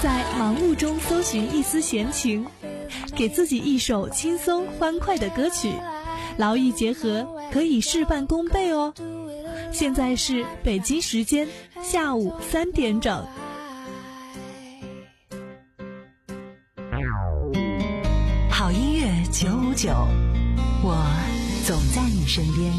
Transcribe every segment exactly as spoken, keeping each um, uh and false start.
在忙碌中搜寻一丝闲情，给自己一首轻松欢快的歌曲，劳逸结合，可以事半功倍哦。现在是北京时间下午三点整。 好音乐九五九，我总在你身边。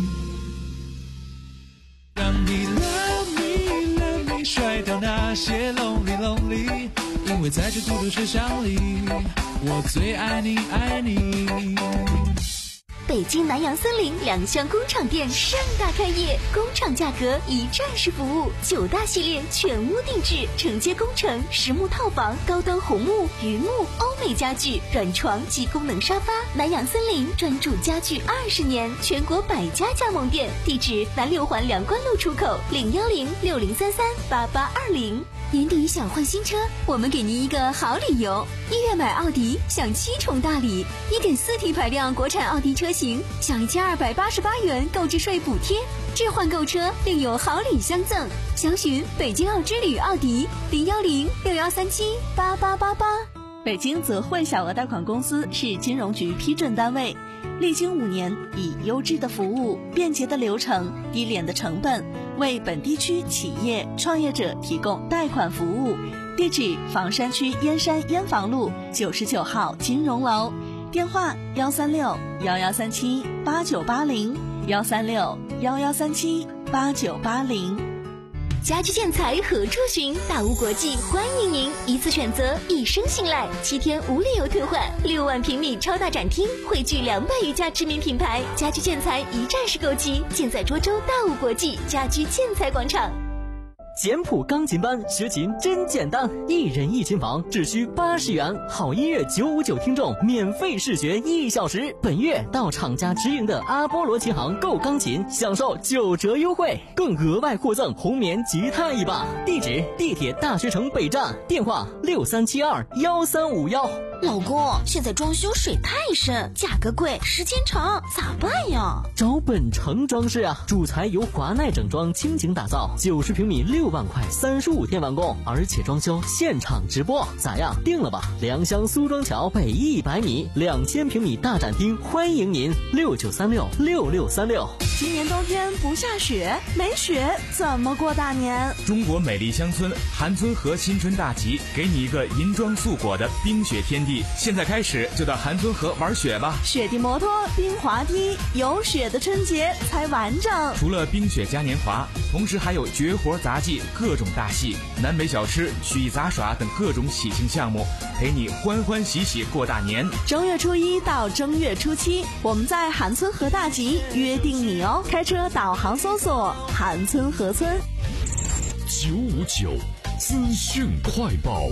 让你 love me love me 甩掉那些 lonely lonely， 因为在这孤独车厢里，我最爱你爱你。 北京南洋森林两厢工厂店盛大开业，工厂价格一站式服务，九大系列全屋定制，承接工程、实木套房、高端红木、榆木、欧美家具、软床及功能沙发。南洋森林专注家具二十年，全国百家加盟店，地址南六环梁关路出口，零幺零六零三三八八二零。年底想换新车，我们给您一个好理由。一月买奥迪享七重大礼， 一点四 T 排量国产奥迪车型享一千二百八十八元购置税补贴，置换购车另有好礼相赠。详询北京奥之旅奥迪零幺零六幺三七八八八八。 北京泽惠小额贷款公司是金融局批准单位，历经五年，以优质的服务、便捷的流程、低廉的成本，为本地区企业创业者提供贷款服务。地址：房山区燕山燕房路九十九号金融楼，电话：幺三六幺幺三七八九八零，幺三六幺幺三七八九八零。 家居建材何处寻？大屋国际欢迎您，一次选择，一生信赖，七天无理由退换，六万平米超大展厅，汇聚两百余家知名品牌，家居建材一站式购齐，建在涿州大屋国际家居建材广场。 简谱钢琴班学琴真简单，一人一琴房只需八十元，好音乐九五九听众免费试学一小时。本月到厂家直营的阿波罗琴行购钢琴，享受九折优惠，更额外获赠红棉吉他一把。地址：地铁大学城北站，电话六三七二幺三五幺。 老公，现在装修水太深，价格贵，时间长，咋办呀？ 找本城装饰啊，主材由华奈整装倾情打造，九十平米六万块，三十五天完工，而且装修现场直播，咋样？定了吧？良乡苏庄桥北一百米，两千平米大展厅，欢迎您，六九三六六六三六。 今年冬天不下雪，没雪怎么过大年？ 中国美丽乡村韩村河新春大集，给你一个银装素裹的冰雪天地。现在开始就到韩村河玩雪吧， 雪地摩托、冰滑梯，有雪的春节才完整。 除了冰雪嘉年华，同时还有绝活杂技、各种大戏、南北小吃、曲艺杂耍等各种喜庆项目，陪你欢欢喜喜过大年。 正月初一到正月初七，我们在韩村河大集约定你哦。开车导航搜索韩村河村。 九五九资讯快报。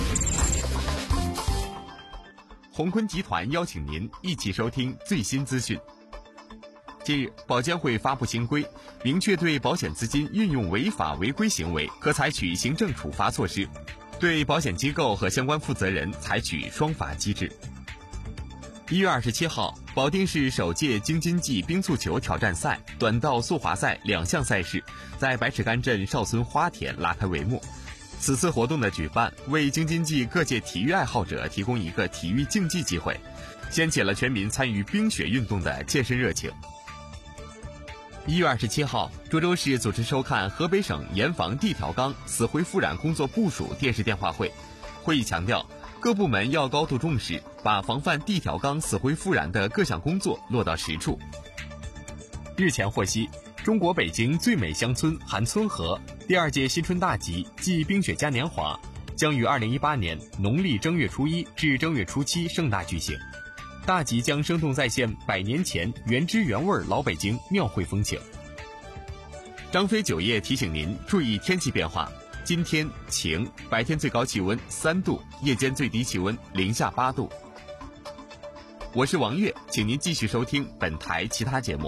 鸿坤集团邀请您一起收听最新资讯。近日，保监会发布新规，明确对保险资金运用违法违规行为可采取行政处罚措施，对保险机构和相关负责人采取双罚机制。一月二十七号，保定市首届京津冀冰速球挑战赛短道速滑赛两项赛事在百尺竿镇少孙花田拉开帷幕。此次活动的举办，为京津冀各界体育爱好者提供一个体育竞技机会，掀起了全民参与冰雪运动的切身热情。一月二十七号，涿州市组织收看河北省严防地条钢死灰复燃工作部署电视电话会。会议强调，各部门要高度重视，把防范地条钢死灰复燃的各项工作落到实处。日前获悉，中国北京最美乡村韩村河第二届新春大集暨冰雪嘉年华将于二零一八年农历正月初一至正月初七盛大举行。大集将生动再现百年前原汁原味老北京庙会风情。张飞酒业提醒您注意天气变化，今天晴，白天最高气温三度，夜间最低气温零下八度。我是王悦，请您继续收听本台其他节目。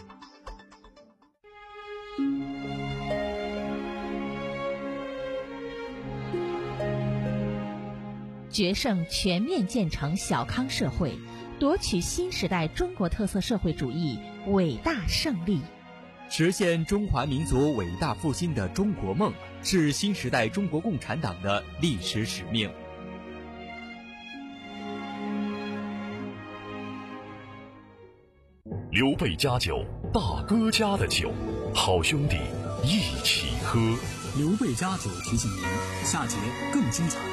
决胜全面建成小康社会，夺取新时代中国特色社会主义伟大胜利。 实现中华民族伟大复兴的中国梦，是新时代中国共产党的历史使命。 刘备家酒，大哥家的酒，好兄弟一起喝。 刘备家酒提醒您，下节更精彩。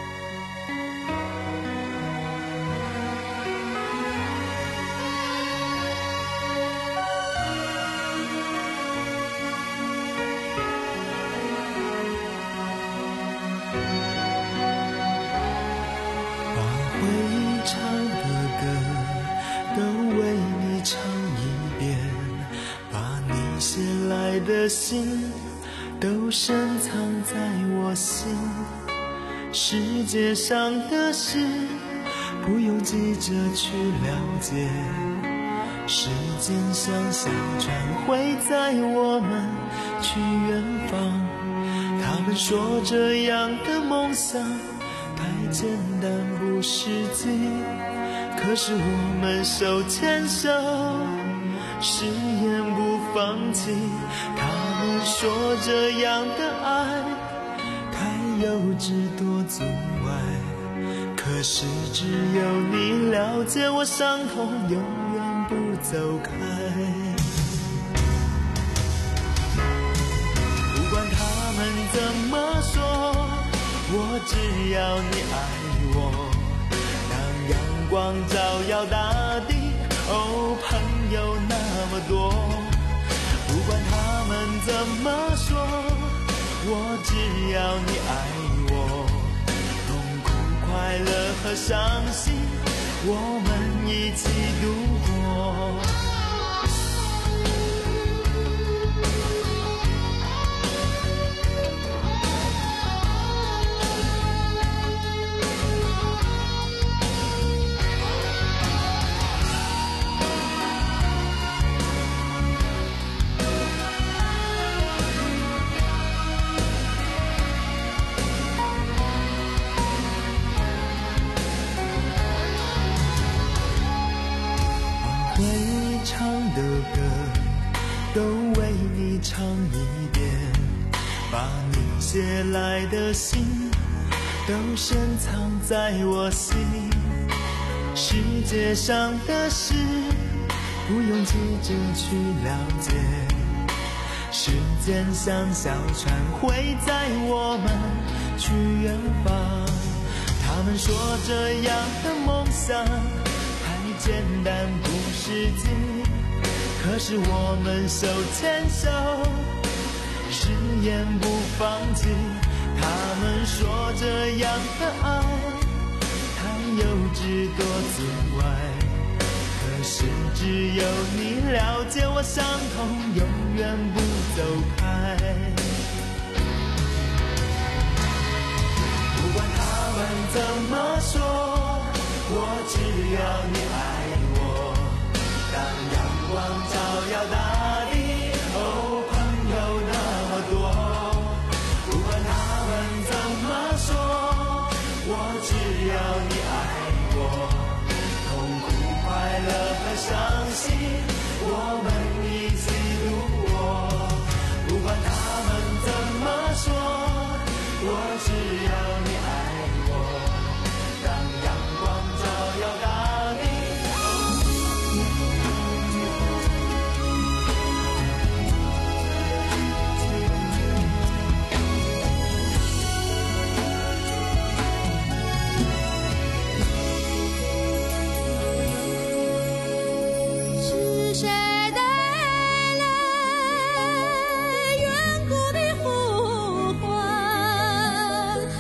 的心都深藏在我心，世界上的事不用急着去了解，时间像小船会载我们去远方。他们说这样的梦想太简单不实际，可是我们手牵手誓言不放弃。他们说这样的爱太幼稚多阻碍，可是只有你了解我伤痛，永远不走开。不管他们怎么说，我只要你爱我。当阳光照耀大地，哦，朋友那么多。不管他们怎么说，我只要你爱我。痛苦快乐和伤心，我们一起度过。的歌都为你唱一遍，把你写来的信都深藏在我心。世界上的事不用急着去了解，时间像小船会载我们去远方。他们说这样的梦想太简单不实际，可是我们手牵手誓言不放弃。他们说这样的爱太幼稚多阻碍，可是只有你了解我伤痛，永远不走开。不管他们怎么说，我只要你爱我。当阳光照耀大地，哦，朋友那么多。不管他们怎么说，我只要你爱我。痛苦快乐和伤心，我们一起度过。不管他们怎么说，我只要你爱我。当阳光照耀大地， 是谁带来远古的呼唤？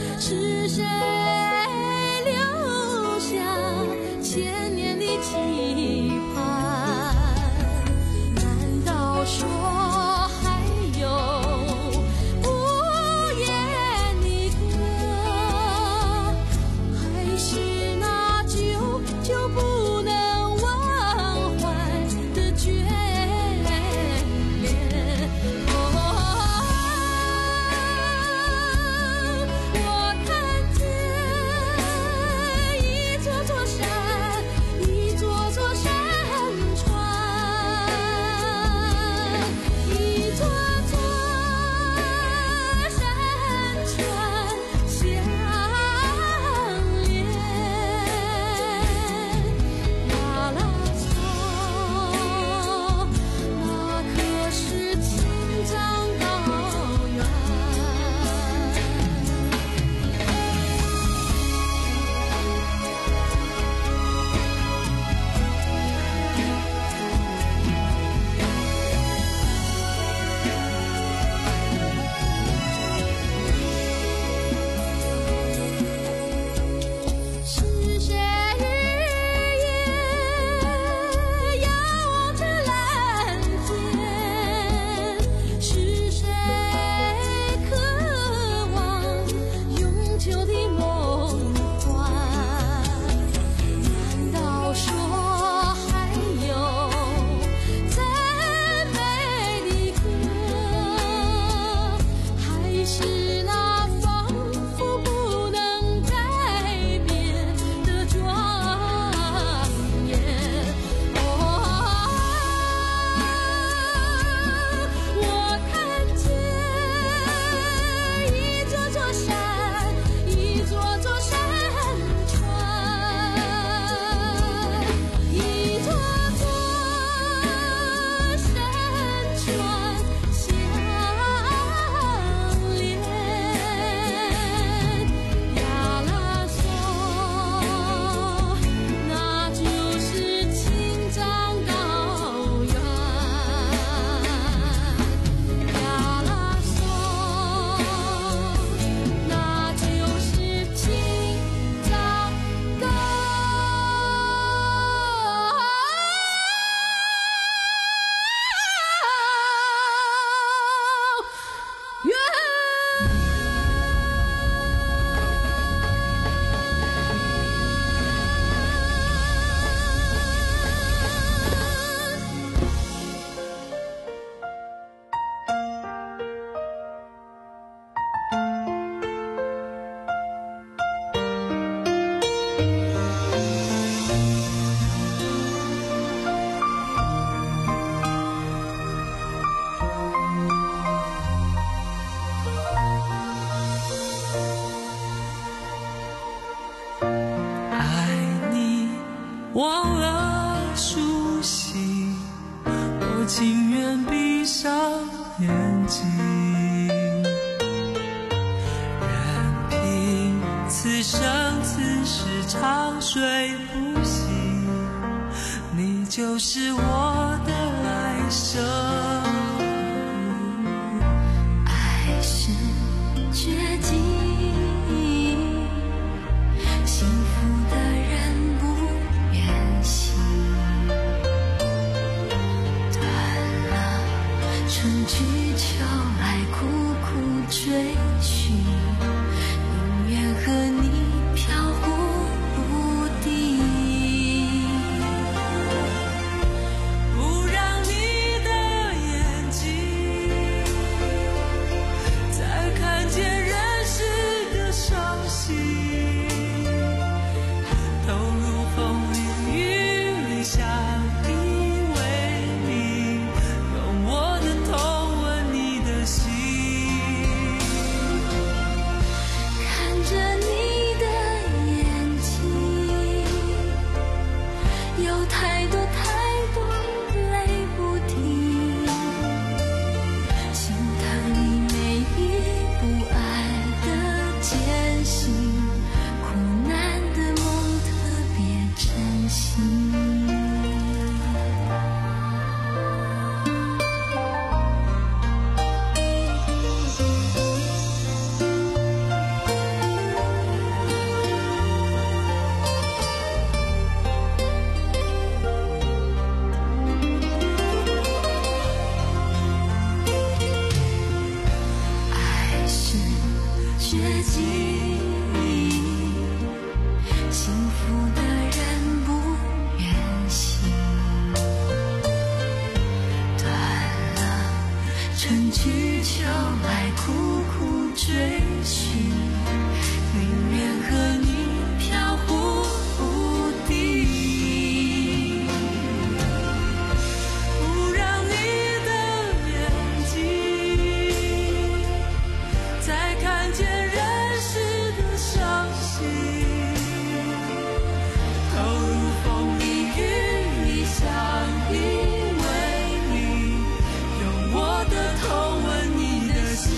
此生此世长睡不醒，你就是我的来生。 爱是绝境，幸福的人不愿醒，断了春去秋来苦苦追寻，宁愿和你飘忽不定， 不让你的眼睛再看见人世的伤心，投入风里雨里相依为命，用我的痛吻你的心， 看着你的眼睛，有太多太多泪不停，心疼你每一步爱的艰辛，苦难的梦特别珍惜。爱是绝境，幸福的人不愿醒，断了春去秋来苦苦追寻，宁愿和你飘忽不定， 不让你的眼睛再看见人世的伤心，投入风里雨里相依为命，用我的痛吻你的心，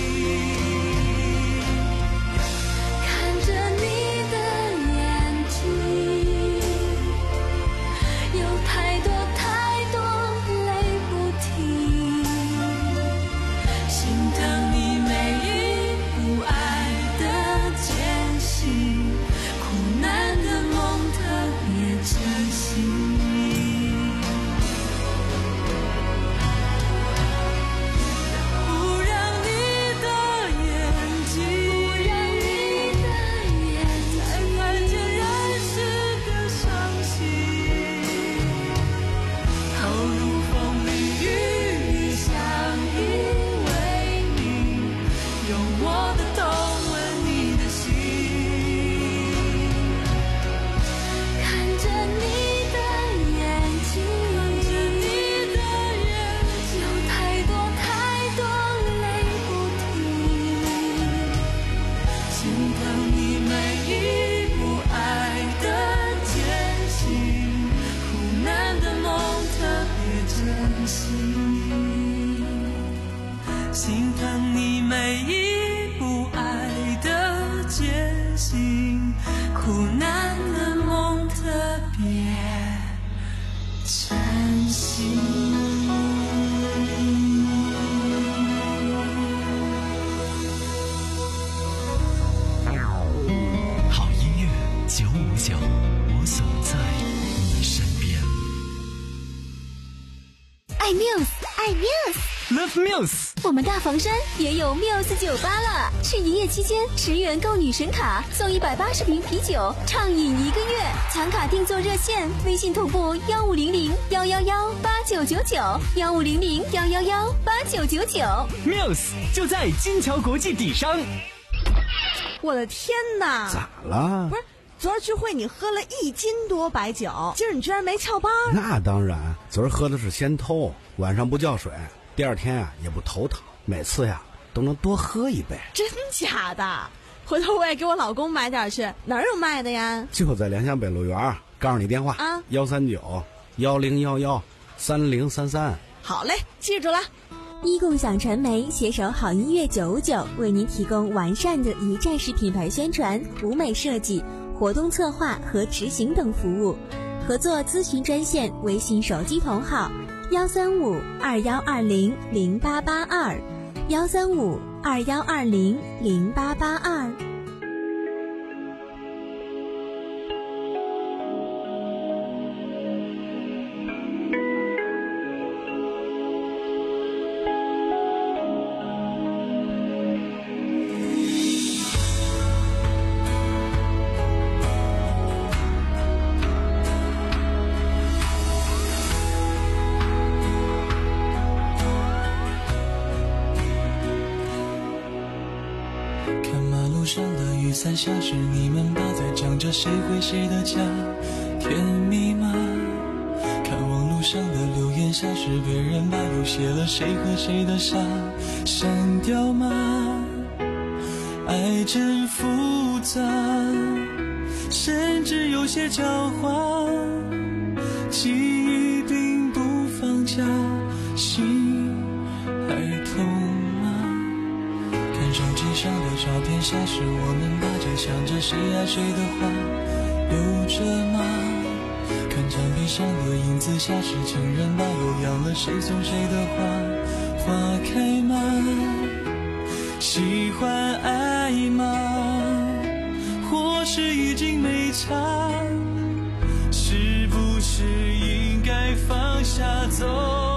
看着你的眼睛，有太多太多泪不停， 心疼你每一步爱的艰辛，苦难的梦特别珍惜。不让你的眼睛再看见人世的伤心，投入风里雨里相依为命，用我的痛吻你的心， 看着你的眼睛，有太多太多泪不停， 心疼你每一步爱的艰辛，苦难的梦特别珍惜，心疼你每一步爱的艰辛，苦难的梦特别珍惜。 好音乐九五九，我总在你身边。 爱 Muse， 爱 Muse，Love Muse。 我们大房山也有 Muse 酒吧了，是营业期间十元购女神卡送一百八十瓶啤酒，畅饮一个月。抢卡订座热线：微信同步幺五零零幺幺幺八九九九，幺五零零幺幺幺八九九九。 Muse 就在金桥国际底商。 我的天哪！ 咋了？ 不是，昨儿聚会你喝了一斤多白酒，今儿你居然没翘班？ 那当然，昨儿喝的是先偷，晚上不叫水，第二天啊也不头疼，每次呀都能多喝一杯。 真假的？回头我也给我老公买点去，哪儿有卖的呀？ 就在良乡北路园，告诉你电话啊， 幺三九幺零幺幺三零三三。 好嘞，记住了。 一共享传媒携手好音乐九五九，为您提供完善的一站式品牌宣传、舞美设计、活动策划和执行等服务。合作咨询专线：微信手机同号幺三五二幺二零零八八二，幺三五二幺二零零八八二。 上的雨伞下是你们爸在讲着谁回谁的家，甜蜜吗？看网路上的留言下是别人把又写了谁和谁的傻，删掉吗？爱真复杂，甚至有些狡猾，记忆并不放假，心还痛吗？看手机上的照片下是我们大家想着谁爱谁的话，留着吗？看墙壁上的影子下是情人把又养了谁送谁的花，花开吗？喜欢爱吗？或是已经没差，是不是应该放下走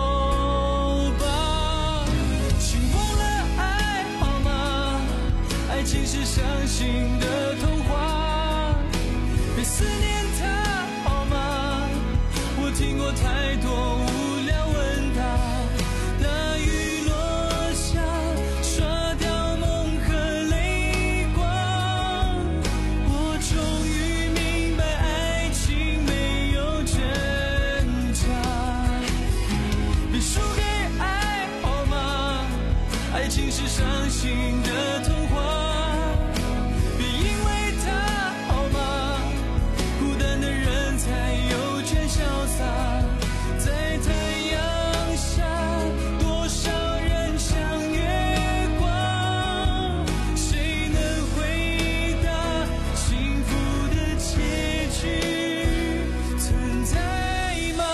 吧？请忘了爱好吗？爱情是伤心的童话，别思念它好吗？我听过太多无聊问答，大雨落下刷掉梦和泪光，我终于明白爱情没有挣扎，别输给爱好吗？爱情是伤心的童话，别因为它好吗？孤单的人才有权潇洒，在太阳下多少人像月光，谁能回答幸福的结局存在吗？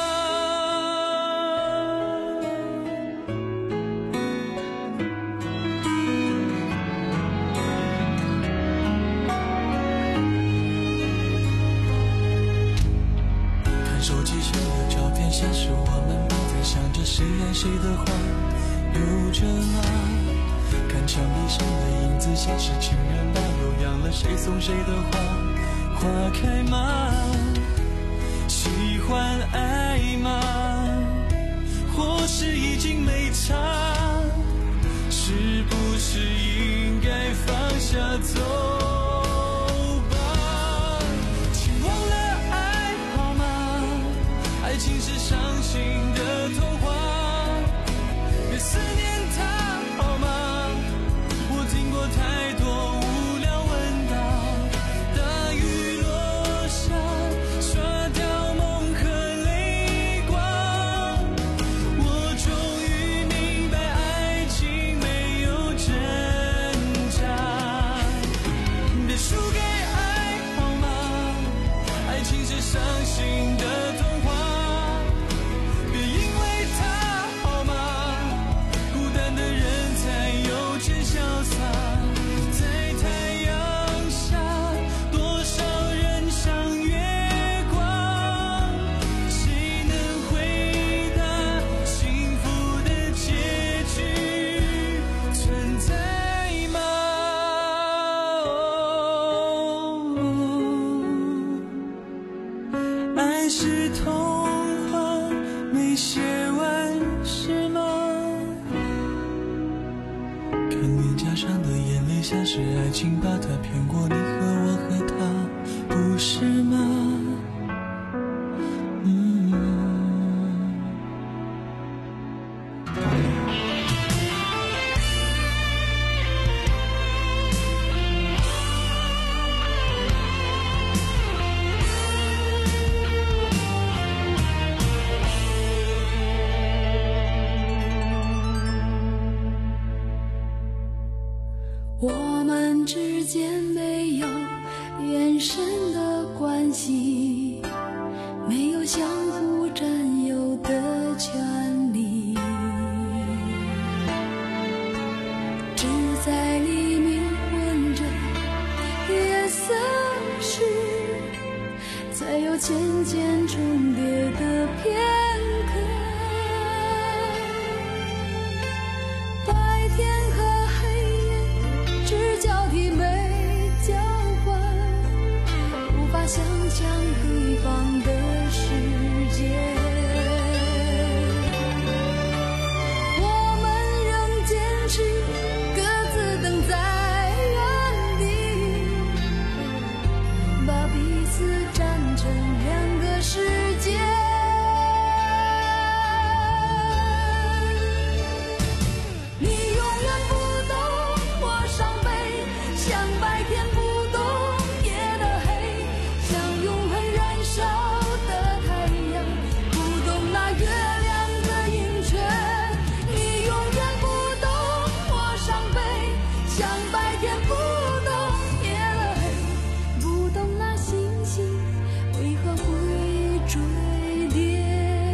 看手机上的照片下是我们都在想着谁爱谁的话，留着吗？看墙壁上的影子下是情人把又养了谁送谁的花，花开吗？喜欢爱吗？或是已经没差，是不是应该放下走吧？请忘了爱好吗？爱情是伤心的童话，别思念它好吗？我听过太多无聊问答，大雨落下刷掉梦和泪光，我终于明白爱情没有挣扎，别输给爱好吗？爱情是伤心的童话，别因为它好吗？孤单的人才有权潇洒，在太阳下多少人像月光，谁能回答幸福的结局存在吗？爱是童话没写完是吗？看脸颊上的眼泪像是爱情把它骗过你和我和他，不是吗？嗯。 没有眼神的关系，没有相互占有的权利，只在黎明混着夜色时，才有渐渐重叠的片刻。白天和黑夜只交替没交换，无法想象对方的世界。我们仍坚持各自等在原地，把彼此站成两个世界。你永远不懂我伤悲，像白天不懂夜的黑，像永恒燃烧的太阳，不懂那月亮的盈缺。你永远不懂我伤悲，像白天不懂夜的黑，不懂那星星为何会坠跌。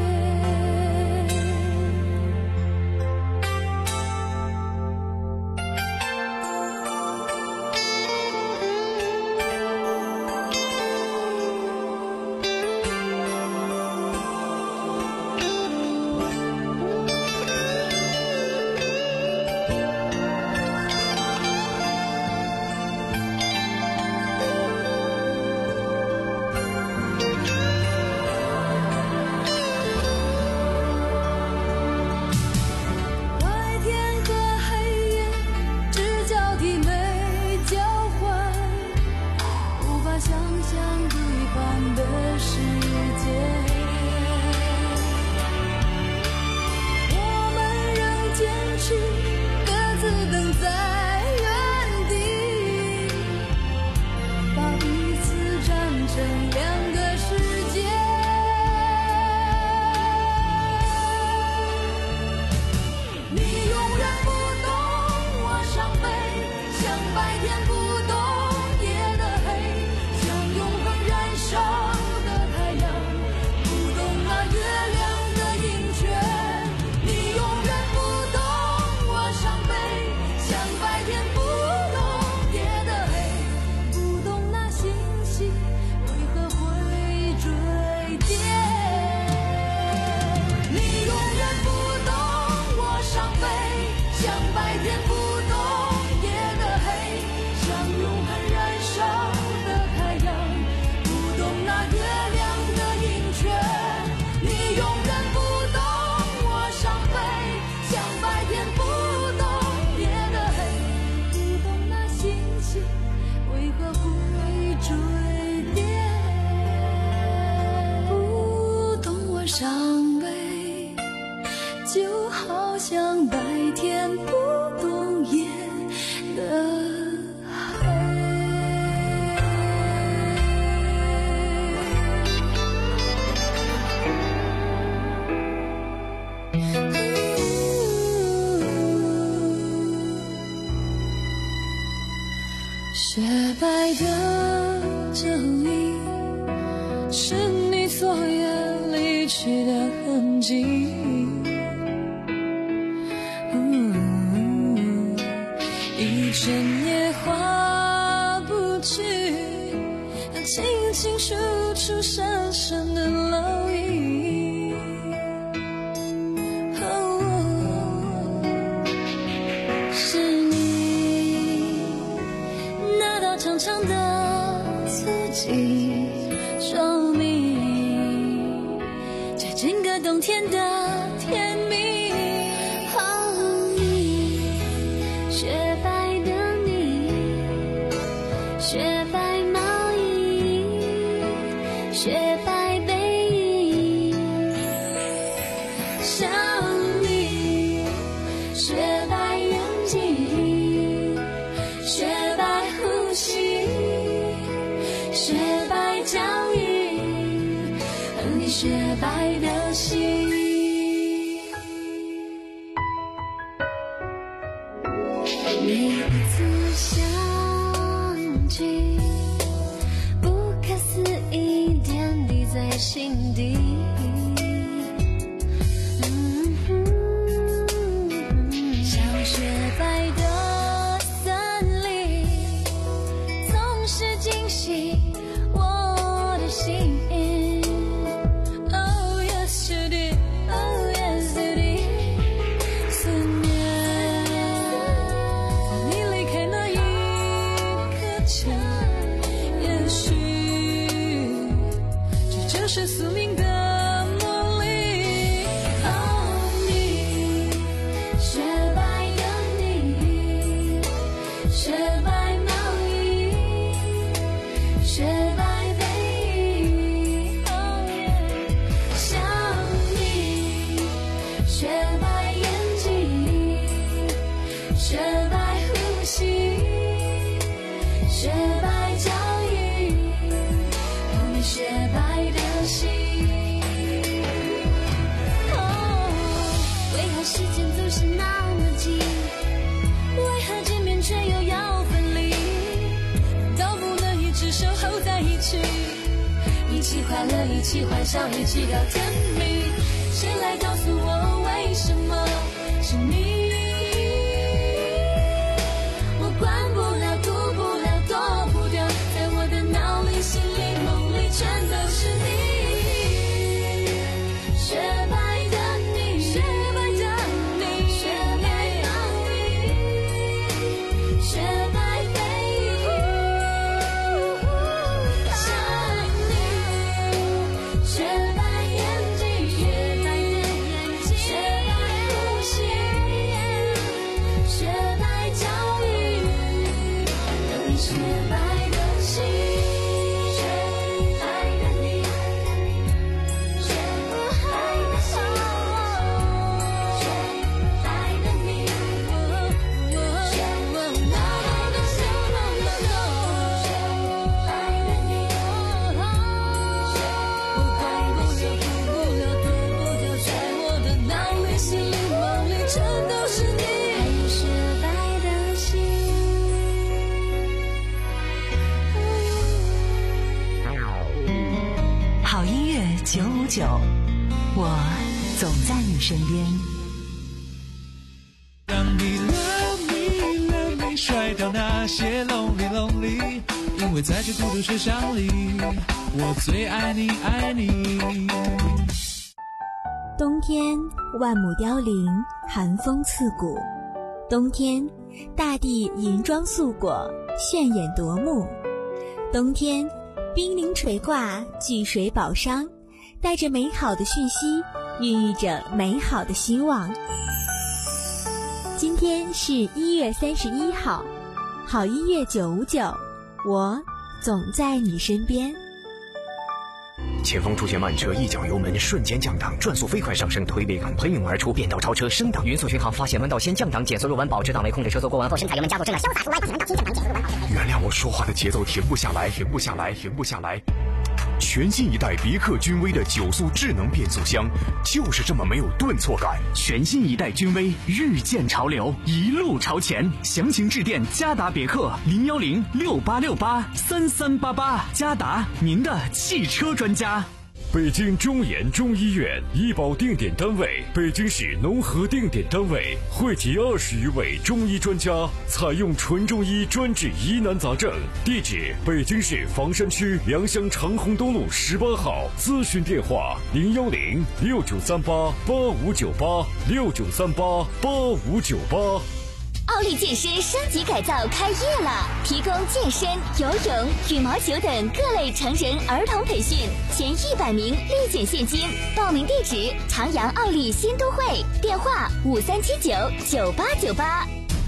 白天和黑夜只交替没交换，无法想象对方的世界。我们仍坚持各自等在原地，把彼此站成两个世界。你永远不懂我伤悲，像白天不懂夜的黑，像永恒燃烧的太阳，不懂那月亮的盈缺。你永远不懂我伤悲，像白天不懂夜的黑，不懂那星星为何会坠跌。你永远不懂我伤悲，像白天不懂夜的黑，像永恒燃烧的太阳，不懂那月亮的盈缺。你永远不懂我伤悲，像白天不懂夜的黑，不懂那星星为何会坠跌。不懂我伤悲，就好像白天不懂夜的雪白的脚印，是你昨夜离去的痕迹。嗯，一整夜画不去，清清楚楚深深的烙印。哦，是你那道长长的刺迹，说明这整个冬天的甜蜜。哦，你雪白的你，雪白毛衣，雪白背影，像你雪白眼睛，雪白呼吸，雪白脚印，和你雪白的心。每一次想起心底。像雪白的森林，总是惊喜我的心。Oh yes you did, oh yes you did。思念，在你离开那一刻前，也许这就是宿命的。一起快乐，一起欢笑，一起到天明。谁来告诉我为什么是你？我管不了，顾不了，躲不掉，在我的脑里、心里、梦里，全都是你。雪白的你，雪白的你，雪白毛衣，雪白背影。雪白眼睛，雪白的眼睛，雪白呼吸，雪白脚印，有你雪白的心，雪白的你，雪白的心，雪白的你，雪白的心，雪白的你。全都是你，还有雪白的心。 好音乐九五九，我总在你身边。 让你 love me love me 甩掉那些 lonely lonely， 因为在这孤独世上里，我最爱你爱你。 冬天万亩凋零，寒风刺骨。冬天大地银装素裹，炫眼夺目。冬天冰凌垂挂，聚水宝商，带着美好的讯息，孕育着美好的希望。今天是一月三十一号，好音乐九五九，我总在你身边。 前方出现慢车，一脚油门瞬间降档，转速飞快上升，推背感喷涌而出，变道超车升档，匀速巡航，发现弯道先降档，减速入弯，保持档位，控制车速过弯后深踩油门加速，正了潇洒出弯，发现弯道先降档，减速入弯后。 原谅我说话的节奏停不下来，停不下来，停不下来。全新一代别克君威的九速智能变速箱，就是这么没有顿挫感。 全新一代君威，日渐潮流，一路朝前。详情致电嘉达别克零幺零六八六八三三八八，嘉达，您的汽车专家。 北京中研中医院医保定点单位，北京市农合定点单位，汇集二十余位中医专家，采用纯中医专治疑难杂症。地址：北京市房山区良乡长虹东路十八号。咨询电话：零幺零六九三八八五九八六九三八八五九八。 奥利健身升级改造开业了，提供健身、游泳、羽毛球等各类成人、儿童培训，前一百名立减现金。报名地址：长阳奥利新都会，电话五三七九九八九八。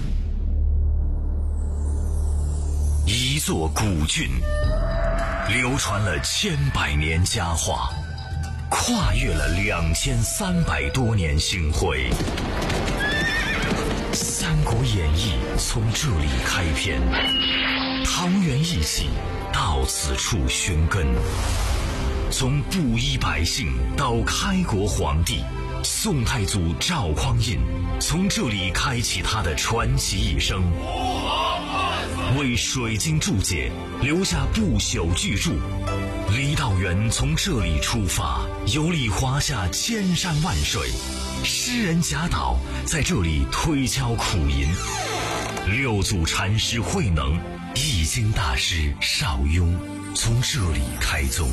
一座古郡，流传了千百年佳话，跨越了两千三百多年星辉。《三国演义》从这里开篇，桃园义气到此处寻根。从布衣百姓到开国皇帝，宋太祖赵匡胤从这里开启他的传奇一生，为水经注解留下不朽巨著， 李道元从这里出发，游历华夏千山万水，诗人贾岛在这里推敲苦吟，六祖禅师慧能、易经大师邵雍从这里开宗。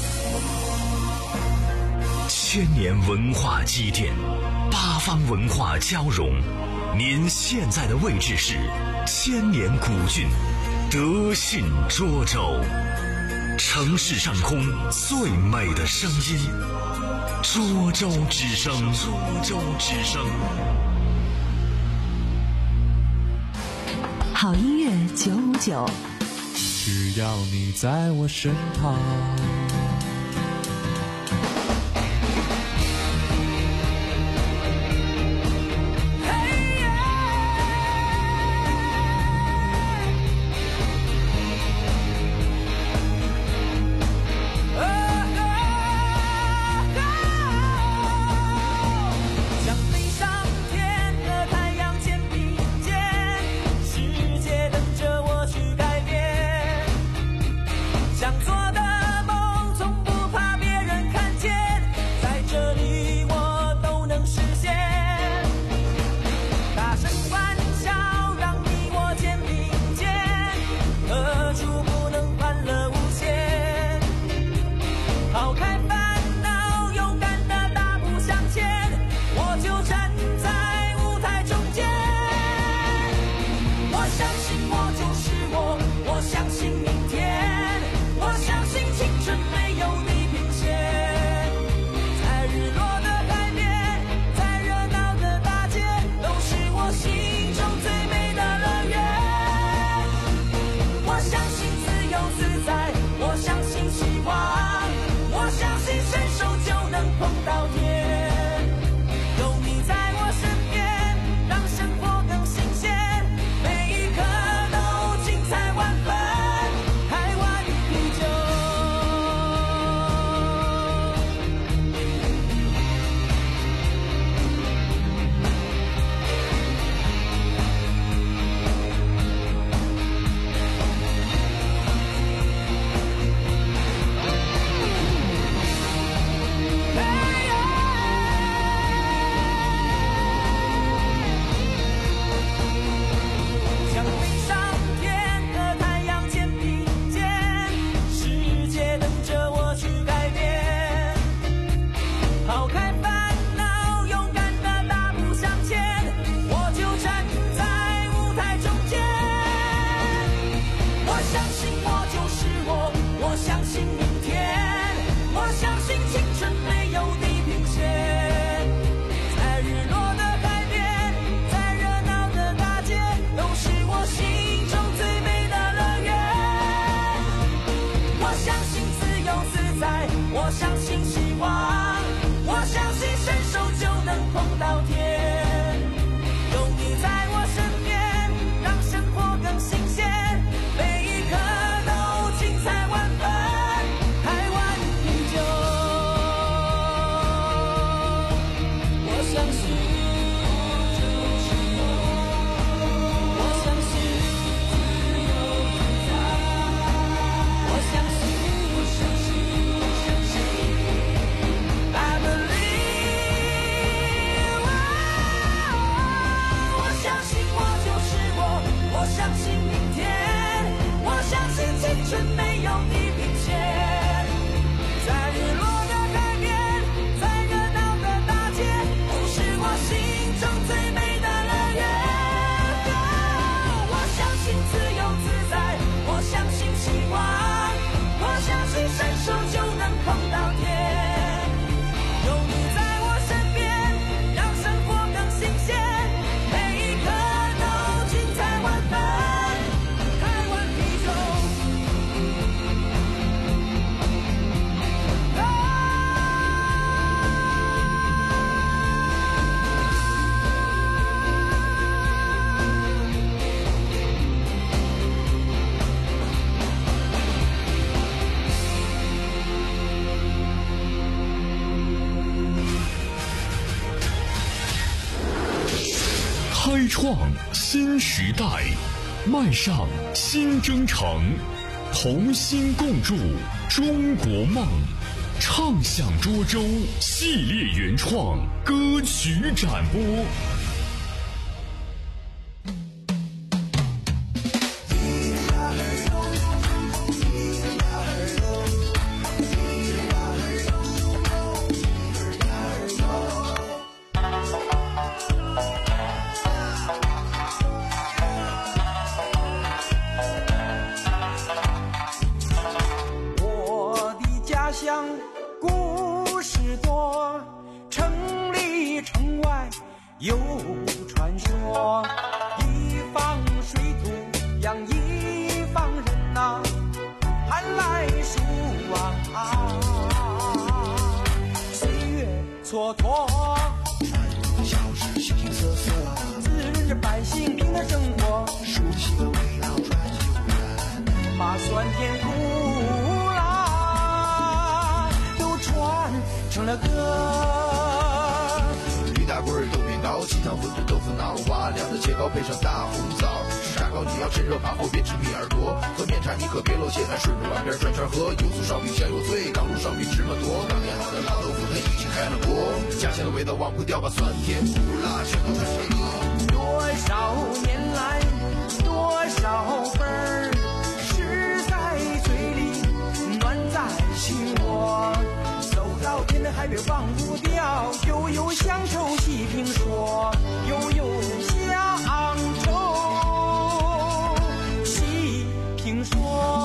千年文化积淀，八方文化交融。您现在的位置是千年古郡德信涿州，城市上空最美的声音，涿州之声。涿州之声。 好音乐九五九， 只要你在我身旁。 开创新时代，迈上新征程。 同心共筑中国梦，畅享涿州系列原创歌曲展播。 乡故事多，城里城外有传说。一方水土养一方人呐、啊，寒来暑往啊，岁月蹉跎。小事形形色色，滋润着百姓平的生活。熟悉的味道传永远，把酸甜苦成了歌。驴打滚豆面糕，鸡汤馄饨豆腐脑，瓦凉的切糕配上大红枣。炸糕你要趁热怕火，别吃米耳朵。喝面茶你可别漏血，还顺着碗边转圈喝。油酥烧饼香油脆，刚炉烧饼芝麻多。刚炼好的老豆腐它已经开了锅，家乡的味道忘不掉，把酸甜苦辣全都传成歌。多少年来，多少份儿，吃在嘴里，暖在心窝。到天的海边忘不掉，悠悠乡愁细评说，悠悠乡愁细评说。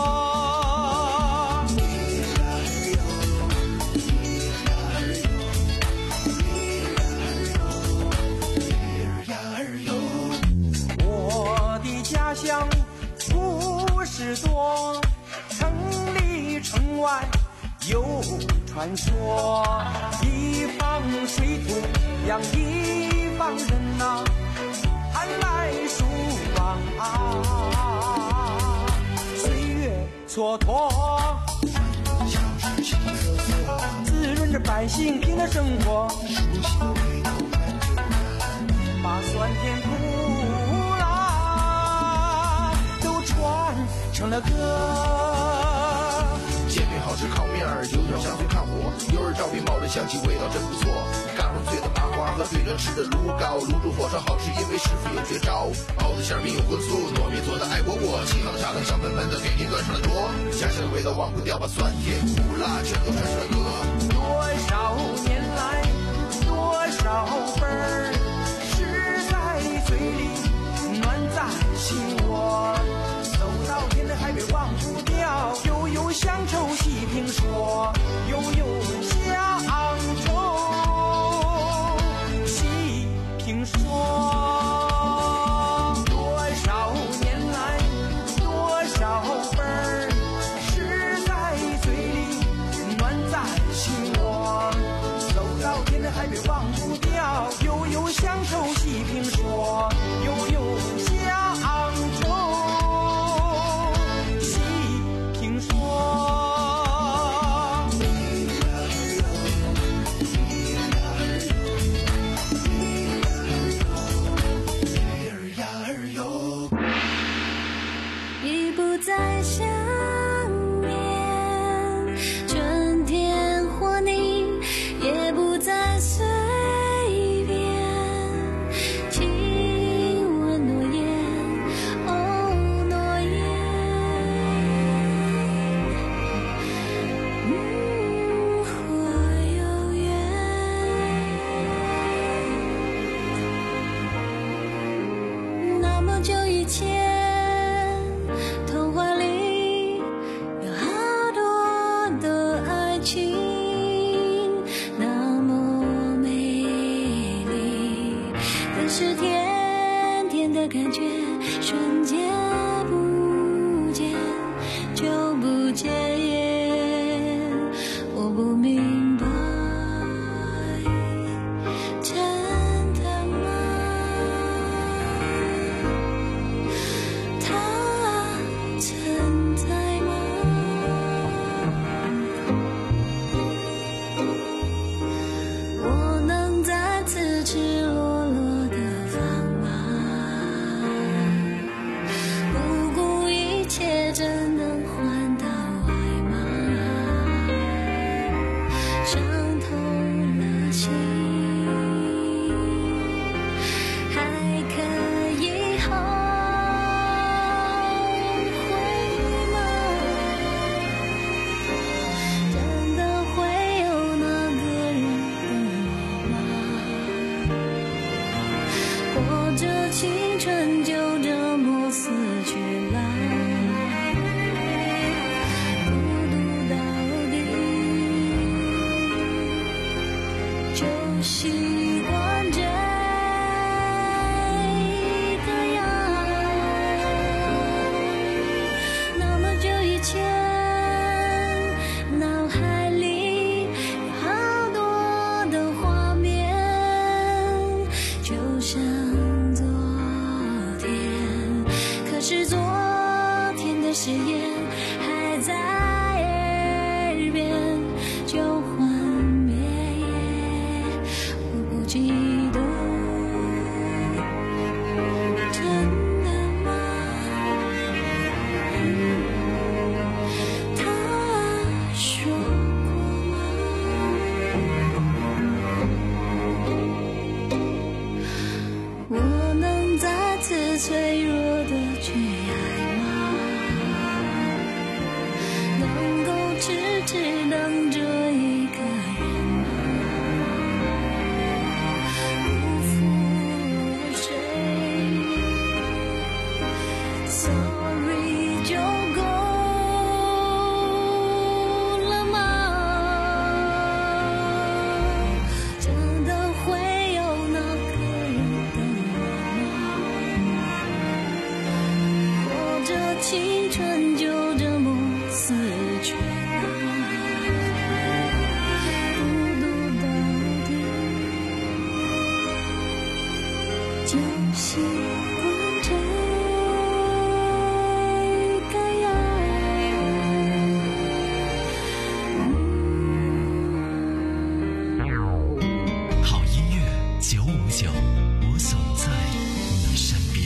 我的家乡故事多，城里城外有传说，一方水土养一方人呐、啊，寒来暑往啊，岁月蹉跎。小事形形色色，滋润着百姓平的生活。熟悉的味道把酸甜苦辣都传成了歌。煎饼好吃，烤面儿有点香脆看火，油儿照饼冒着香气，味道真不错。干肉脆的麻花和对着吃的卤糕，卤煮火烧好吃，因为师傅有绝招。包子馅饼有荤素，糯米做的爱窝窝，沏好的茶等香喷喷的给你端上了桌。家乡的味道忘不掉，把酸甜苦辣全都传成了歌。多少年来，多少份儿，吃在嘴里，暖在心窝。走到天的海边忘不掉，悠悠乡愁细评说，悠悠乡愁细评说。多少年来，多少份儿，吃在嘴里，暖在心窝。走到天的海边忘不掉，悠悠乡愁细评说，悠悠乡愁。 习惯这个样。那么久以前，脑海里有好多的画面，就像昨天。可是昨天的誓言还在耳边，就幻灭。我不记得，真的吗？他说过吗？我能再次脆弱的去爱吗？能够痴痴等着一个人吗？辜负了谁 ？Sorry 就够了吗？真的会有那个人等我吗？或者青春就这么死去了？孤独到底就习惯这个样。 好音乐九五九，我总在你身边。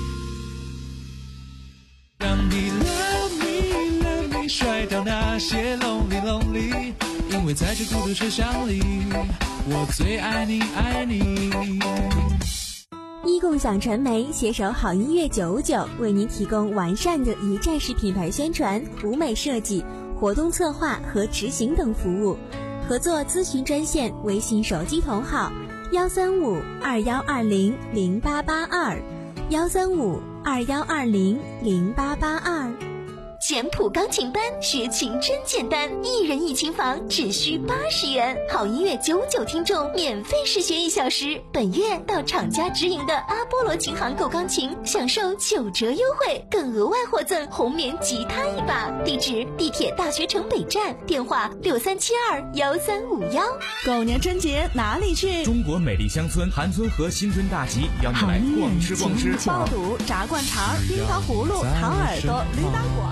让你 love me love me 甩掉那些 lonely lonely， 因为在这孤独车厢里，我最爱你爱你。 一共享传媒携手好音乐九五九，为您提供完善的一站式品牌宣传、舞美设计、活动策划和执行等服务。合作咨询专线：微信手机同号幺三五二幺二零零八八二幺三五二幺二零零八八二。 简谱钢琴班学琴真简单，一人一琴房只需八十元，好音乐九五九听众免费试学一小时。本月到厂家直营的阿波罗琴行购钢琴，享受九折优惠，更额外获赠红棉吉他一把。地址：地铁大学城北站，电话六三七二幺三五幺。 狗年春节哪里去？ 中国美丽乡村韩村河新春大集，邀你来逛吃逛吃。 爆肚、炸灌肠、冰糖葫芦、糖耳朵、驴打滚。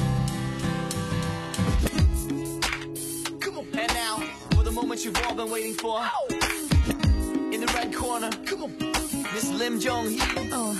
Moment you've all been waiting for. In the red corner, come on, Miss Lim Jong-hee. Oh.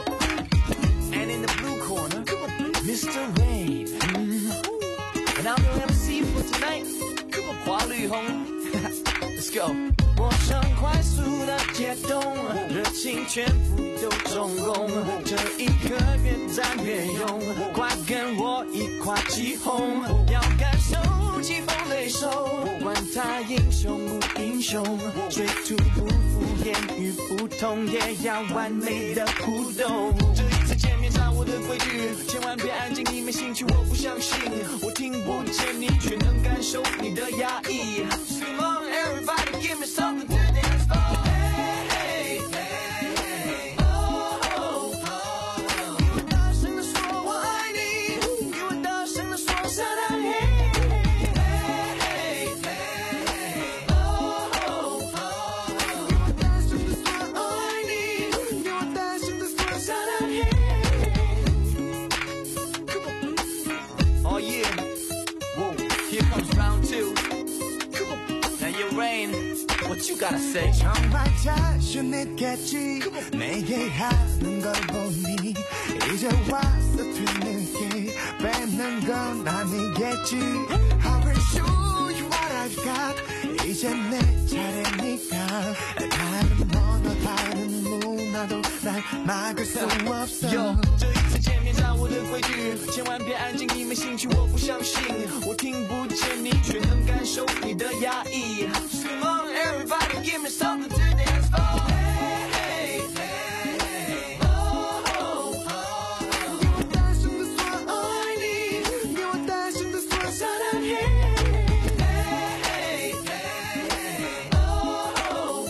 And in the blue corner, come on, Mister Wayne. Mm. And I'm your M C for tonight. Come on, Hua Lü-hong. Let's go. 我想快速的解冻，热情全部都中共，这一刻越战越勇，快跟我一块起哄，要感受疾风雷手，管他英雄不英雄，水土不服，言语不通，也要完美的互动。这一次见面掌握的规矩，千万别安静，你没兴趣，我不相信，我听不见你，却能感受你的压抑。Come on, everybody, give me something to dance for. Hey, hey, hey, oh, oh, oh. 给我大声地说我爱你，给我大声地说撒旦嘿。What you gotta say? 정말 자신 있겠지 내게 하는 걸 보니 이제 와서 뒤늦게 뺏는 건 아니겠지 I will show you what I've got 이제 내 차례니까 다른 언어 다른 문화도 날 막을 수 없어 Yo, 这一次见面掌握的规矩千万别安静你没兴趣我不相信我听不见你却能感受你的压抑 Come on everybody give me something to dance for Hey, hey, hey, oh, oh, oh. 给我大声地说我爱你给我大声地说撒旦嘿 Hey, hey, hey, oh, oh, oh.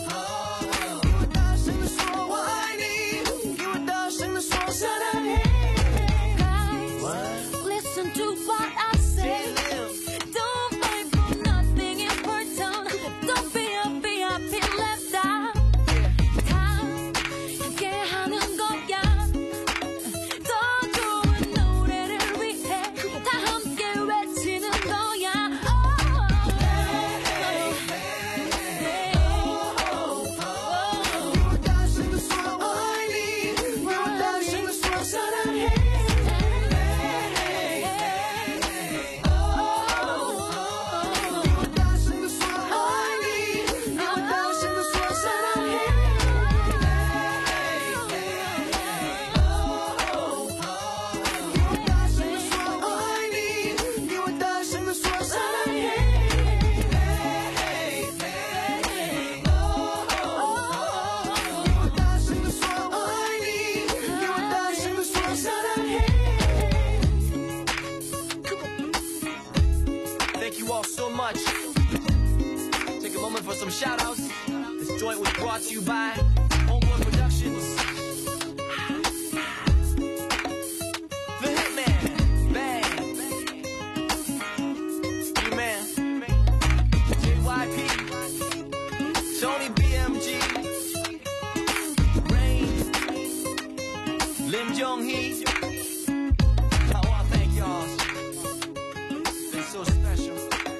so much. Take a moment for some shout outs. This joint was brought to you by Homeboy Productions. The Hitman, Bang, E-Man, J Y P, Tony B M G, Rain, Lim Jong-hee. I wanna thank y'all. It's been so special.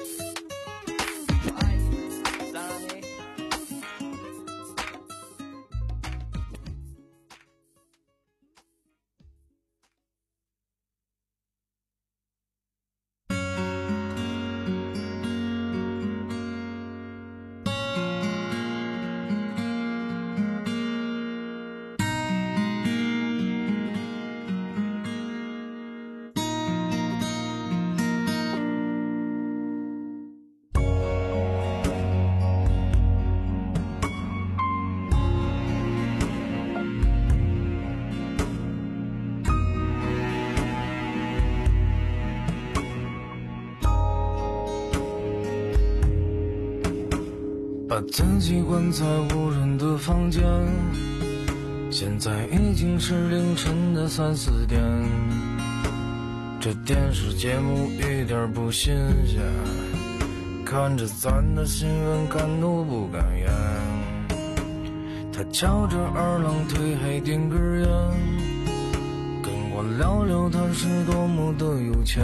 把自己关在无人的房间，现在已经是凌晨的三四点。这电视节目一点不新鲜，看着咱的新闻感怒不敢言。他翘着二郎腿还点根烟，跟我聊聊他是多么的有钱，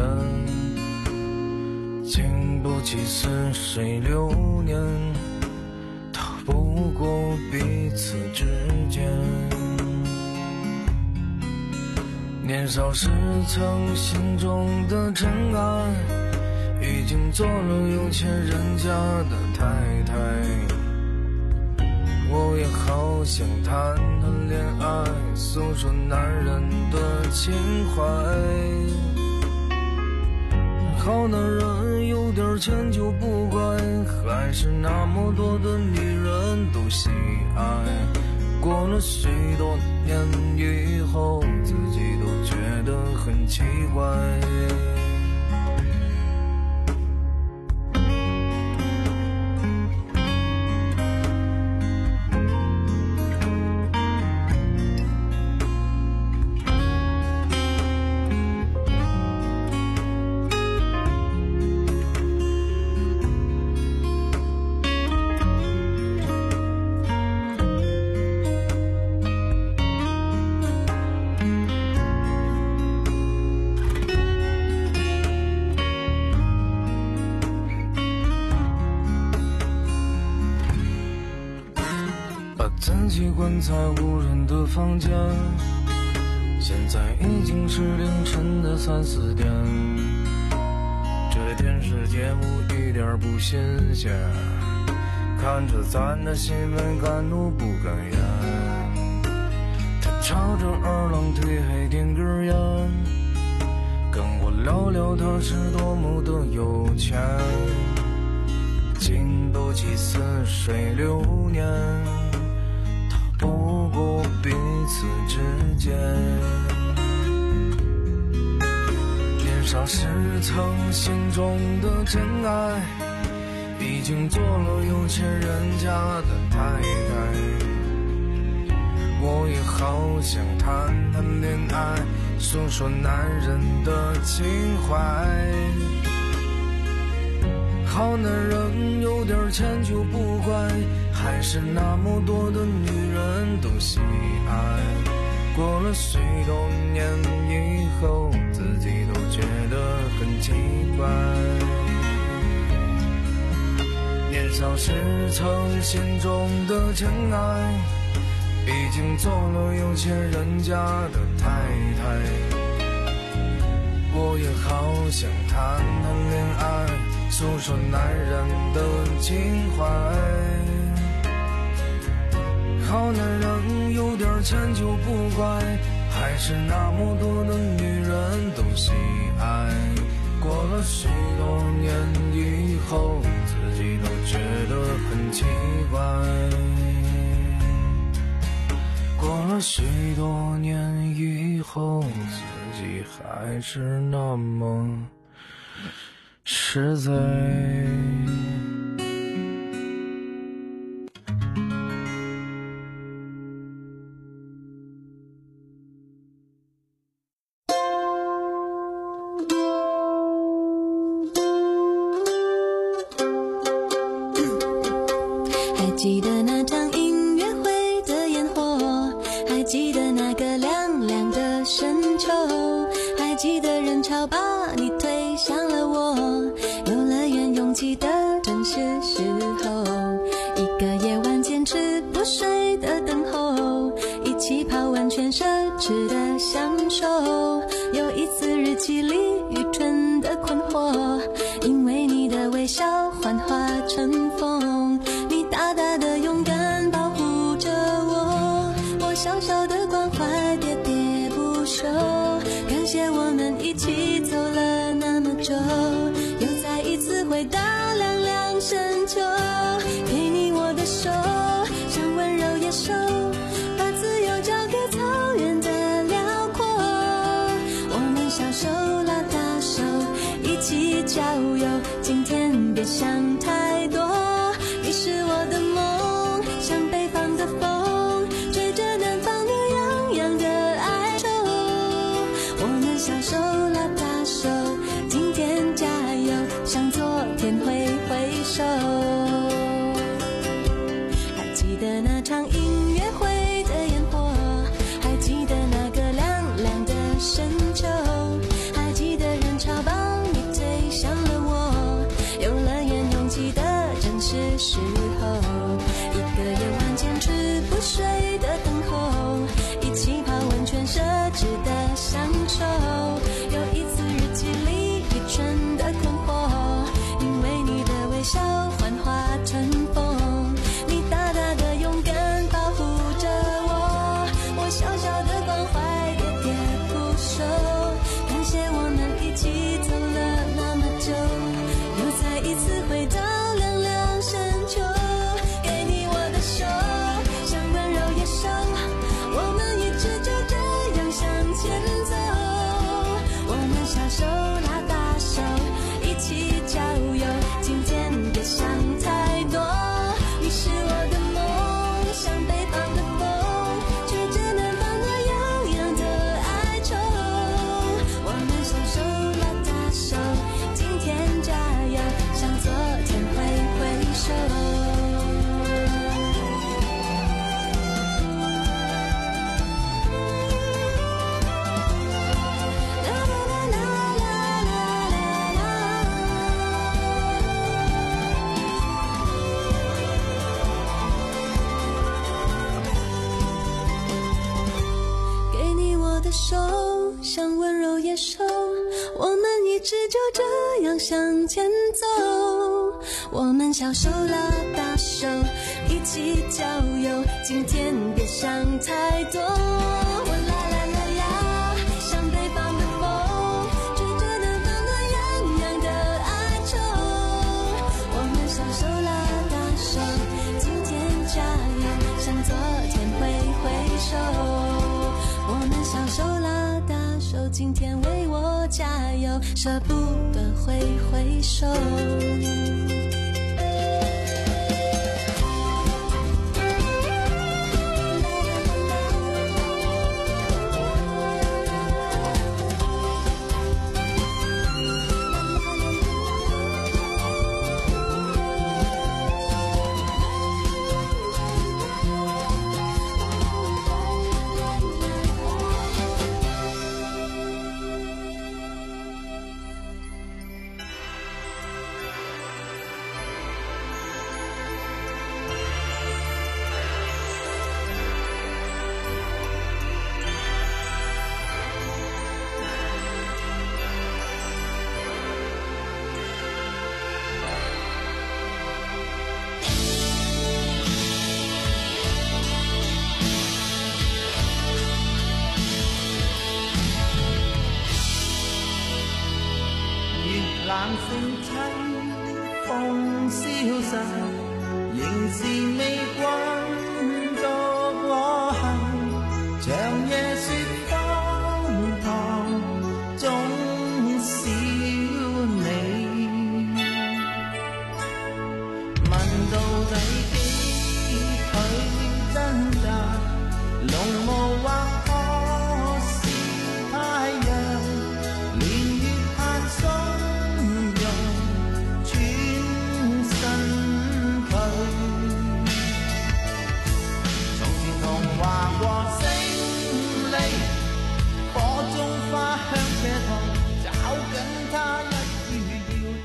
经不起似水流年，不过彼此之间。年少时曾心中的真爱，已经做了有钱人家的太太。我也好想谈谈恋爱，诉说男人的情怀。好男人有点钱就不乖，还是那么多的女人都喜爱。过了许多年以后，自己都觉得很奇怪。自己关在无人的房间，现在已经是凌晨的三四点。这电视节目一点不新鲜，看着咱的新闻感怒不敢言。他翘着二郎腿还点根烟，跟我聊聊他是多么的有钱，经不起似水流年，不过彼此之间。年少时曾心中的真爱，已经做了有钱人家的太太。我也好想谈谈恋爱，诉说男人的情怀。好男人有点钱就不乖，还是那么多的女人都喜爱。过了许多年以后，自己都觉得很奇怪。年少时曾心中的真爱，已经做了有钱人家的太太。我也好想谈谈恋爱，诉说男人的情怀。好男人有点钱就不乖，还是那么多的女人都喜爱。过了许多年以后，自己都觉得很奇怪。过了许多年以后，自己还是那么是实在。 还记得那场音乐会的烟火，还记得那个凉凉的深秋，还记得人潮把你推向了我，游乐园拥挤的正是时候，一个夜晚坚持不睡的等候，一起泡温泉奢侈的享受，有一次日记里愚蠢的困惑，因为你的微笑幻化成风，你大大的勇敢保护着我，我小小的关怀喋喋不休，感谢我们一起走了那么久，又再一次回到凉凉深秋，给你我的手，像温柔野兽，把自由交给草原的辽阔，我们小手拉大手，一起郊游，今天别想太多，你是我的梦，像北方的风，吹着南方的洋洋的哀愁，我们小手拉大手，今天加油，向昨天挥挥手。还记得那场音乐会的烟火，还记得那个凉凉的深秋，还记得人潮把你推向了我，游乐园拥挤的正是时候，一个夜晚坚持不睡的等候，一起泡温泉奢侈的享受，有一次日记里愚蠢的困惑，因为你的微笑幻化成风，你大大的勇敢保护着我，我小小的关怀喋喋不休，感谢我们一起走了那么久，又再一次回到凉凉深秋，给你我的手，像温柔野兽，我们一直就这样向前走，我们小手拉大手，一起郊游，今天别想太多，你是我的梦，像北方的风，吹着南方的洋洋的哀愁，我们小手拉大手，今天加油，向昨天挥挥手。给你我的手，像温柔野兽，我们一直就这样向前走，我们小手拉大手，一起郊游，今天别想太多，我啦啦啦啦，像北方的风，吹着南方的洋洋的哀愁，我们小手拉大手，今天加油，向昨天挥挥手，我们小手拉大手，今天为我加油，舍不得挥挥手。 冷星凄，風消逝，仍是未慣。